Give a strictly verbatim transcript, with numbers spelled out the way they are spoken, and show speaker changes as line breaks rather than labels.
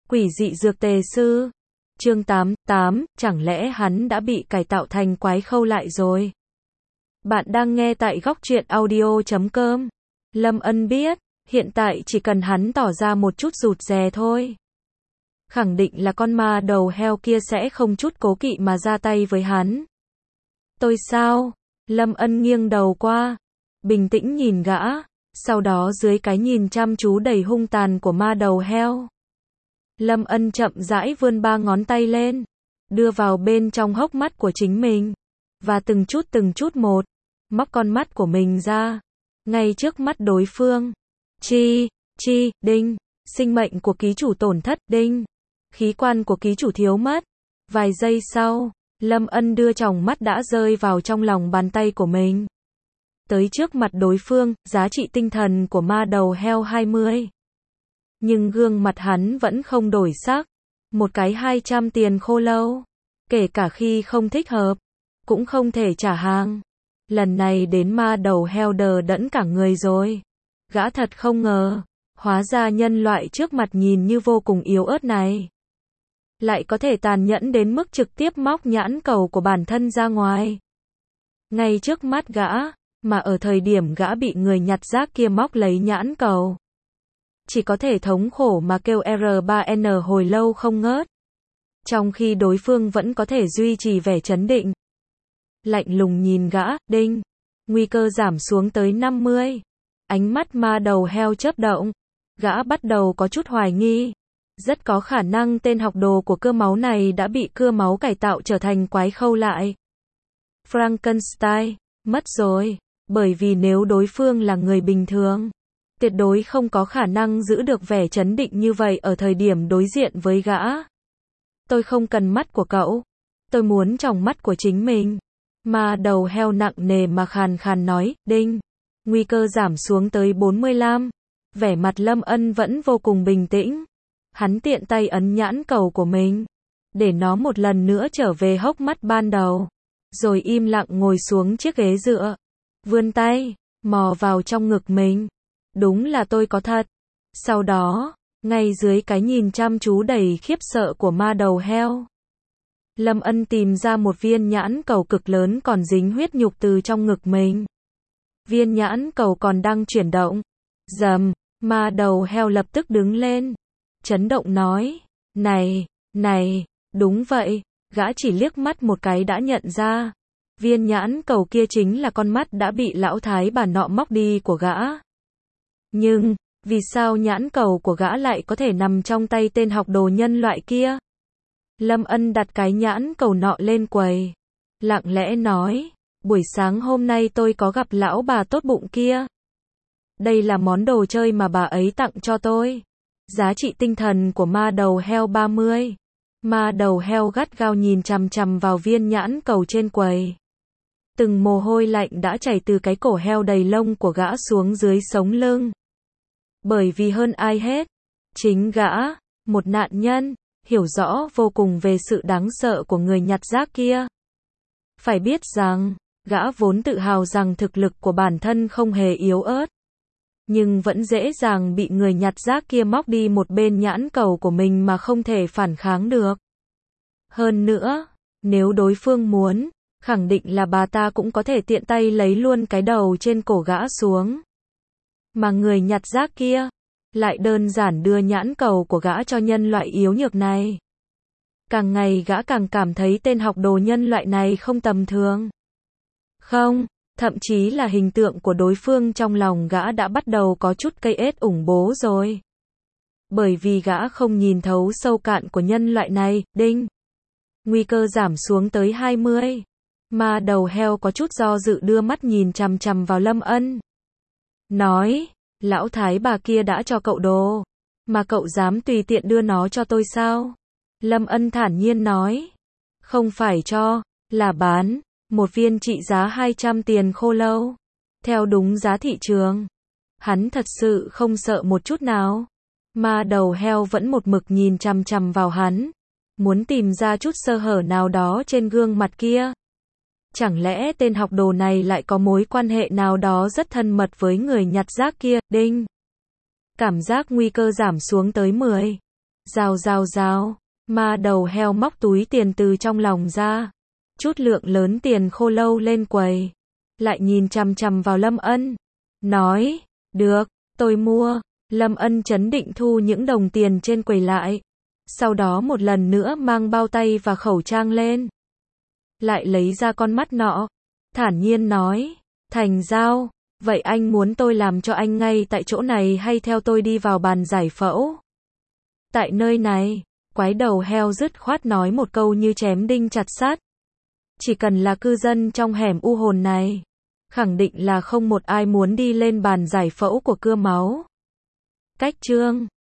Quỷ dị dược tề sư. Chương tám, tám, chẳng lẽ hắn đã bị cải tạo thành quái khâu lại rồi? Bạn đang nghe tại góc truyện audio chấm com. Lâm Ân biết, hiện tại chỉ cần hắn tỏ ra một chút rụt rè thôi. Khẳng định là con ma đầu heo kia sẽ không chút cố kỵ mà ra tay với hắn. Tôi sao? Lâm Ân nghiêng đầu qua, bình tĩnh nhìn gã, sau đó dưới cái nhìn chăm chú đầy hung tàn của ma đầu heo. Lâm Ân chậm rãi vươn ba ngón tay lên, đưa vào bên trong hốc mắt của chính mình, và từng chút từng chút một, móc con mắt của mình ra, ngay trước mắt đối phương. Chi, chi, đinh, sinh mệnh của ký chủ tổn thất, đinh, khí quan của ký chủ thiếu mất. Vài giây sau, Lâm Ân đưa tròng mắt đã rơi vào trong lòng bàn tay của mình. Tới trước mặt đối phương, giá trị tinh thần của ma đầu heo hai mươi. Nhưng gương mặt hắn vẫn không đổi sắc. Một cái hai trăm tiền khô lâu. Kể cả khi không thích hợp, cũng không thể trả hàng. Lần này đến ma đầu heo đờ đẫn cả người rồi. Gã thật không ngờ, hóa ra nhân loại trước mặt nhìn như vô cùng yếu ớt này lại có thể tàn nhẫn đến mức trực tiếp móc nhãn cầu của bản thân ra ngoài. Ngay trước mắt gã, mà ở thời điểm gã bị người nhặt rác kia móc lấy nhãn cầu, chỉ có thể thống khổ mà kêu R ba N hồi lâu không ngớt. Trong khi đối phương vẫn có thể duy trì vẻ trấn định. Lạnh lùng nhìn gã, đinh, nguy cơ giảm xuống tới năm mươi. Ánh mắt ma đầu heo chớp động, gã bắt đầu có chút hoài nghi. Rất có khả năng tên học đồ của cưa máu này đã bị cưa máu cải tạo trở thành quái khâu lại. Frankenstein, mất rồi, bởi vì nếu đối phương là người bình thường, tuyệt đối không có khả năng giữ được vẻ trấn định như vậy ở thời điểm đối diện với gã. Tôi không cần mắt của cậu, tôi muốn tròng mắt của chính mình. Ma đầu heo nặng nề mà khàn khàn nói, đinh, nguy cơ giảm xuống tới bốn mươi lăm. Vẻ mặt Lâm Ân vẫn vô cùng bình tĩnh. Hắn tiện tay ấn nhãn cầu của mình, để nó một lần nữa trở về hốc mắt ban đầu, rồi im lặng ngồi xuống chiếc ghế dựa, vươn tay, mò vào trong ngực mình. Đúng là tôi có thật. Sau đó, ngay dưới cái nhìn chăm chú đầy khiếp sợ của ma đầu heo, Lâm Ân tìm ra một viên nhãn cầu cực lớn còn dính huyết nhục từ trong ngực mình. Viên nhãn cầu còn đang chuyển động. Rầm, ma đầu heo lập tức đứng lên, chấn động nói, này, này, đúng vậy, gã chỉ liếc mắt một cái đã nhận ra. Viên nhãn cầu kia chính là con mắt đã bị lão thái bà nọ móc đi của gã. Nhưng, vì sao nhãn cầu của gã lại có thể nằm trong tay tên học đồ nhân loại kia? Lâm Ân đặt cái nhãn cầu nọ lên quầy, lặng lẽ nói, buổi sáng hôm nay tôi có gặp lão bà tốt bụng kia. Đây là món đồ chơi mà bà ấy tặng cho tôi. Giá trị tinh thần của ma đầu heo ba mươi. Ma đầu heo gắt gao nhìn chằm chằm vào viên nhãn cầu trên quầy. Từng mồ hôi lạnh đã chảy từ cái cổ heo đầy lông của gã xuống dưới sống lưng. Bởi vì hơn ai hết, chính gã, một nạn nhân, hiểu rõ vô cùng về sự đáng sợ của người nhặt rác kia. Phải biết rằng, gã vốn tự hào rằng thực lực của bản thân không hề yếu ớt, nhưng vẫn dễ dàng bị người nhặt rác kia móc đi một bên nhãn cầu của mình mà không thể phản kháng được. Hơn nữa, nếu đối phương muốn, khẳng định là bà ta cũng có thể tiện tay lấy luôn cái đầu trên cổ gã xuống. Mà người nhặt rác kia, lại đơn giản đưa nhãn cầu của gã cho nhân loại yếu nhược này. Càng ngày gã càng cảm thấy tên học đồ nhân loại này không tầm thường. Không, thậm chí là hình tượng của đối phương trong lòng gã đã bắt đầu có chút cây ết ủng bố rồi. Bởi vì gã không nhìn thấu sâu cạn của nhân loại này, đinh. Nguy cơ giảm xuống tới hai mươi. Ma đầu heo có chút do dự đưa mắt nhìn chằm chằm vào Lâm Ân. Nói, lão thái bà kia đã cho cậu đồ, mà cậu dám tùy tiện đưa nó cho tôi sao? Lâm Ân thản nhiên nói, không phải cho, là bán. Một viên trị giá hai trăm tiền khô lâu. Theo đúng giá thị trường. Hắn thật sự không sợ một chút nào. Ma đầu heo vẫn một mực nhìn chằm chằm vào hắn. Muốn tìm ra chút sơ hở nào đó trên gương mặt kia. Chẳng lẽ tên học đồ này lại có mối quan hệ nào đó rất thân mật với người nhặt rác kia, đinh. Cảm giác nguy cơ giảm xuống tới mười. Rào rào rào, ma đầu heo móc túi tiền từ trong lòng ra. Chút lượng lớn tiền khô lâu lên quầy. Lại nhìn chằm chằm vào Lâm Ân. Nói, được, tôi mua. Lâm Ân trấn định thu những đồng tiền trên quầy lại. Sau đó một lần nữa mang bao tay và khẩu trang lên. Lại lấy ra con mắt nọ. Thản nhiên nói, thành giao, vậy anh muốn tôi làm cho anh ngay tại chỗ này hay theo tôi đi vào bàn giải phẫu? Tại nơi này, quái đầu heo dứt khoát nói một câu như chém đinh chặt sắt. Chỉ cần là cư dân trong hẻm u hồn này, khẳng định là không một ai muốn đi lên bàn giải phẫu của cưa máu. Cách chương